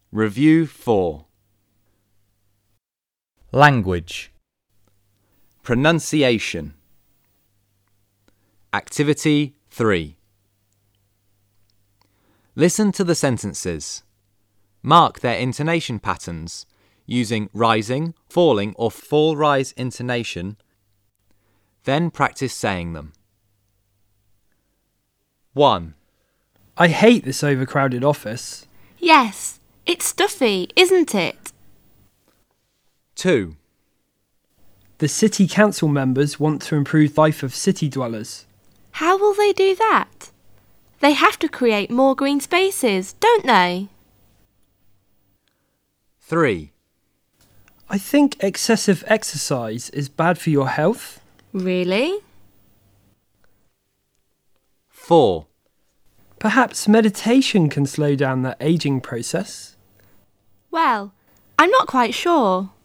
Review 4. Language. Pronunciation. Activity 3. Listen to the sentences. Mark their intonation patterns using rising, falling or fall-rise intonation. Then practice saying them. 1. I hate this overcrowded office. Yes, it's stuffy, isn't it? 2. The city council members want to improve the life of city dwellers. How will they do that? They have to create more green spaces, don't they? 3. I think excessive exercise is bad for your health. Really? 4. Perhaps meditation can slow down the ageing process. Well, I'm not quite sure.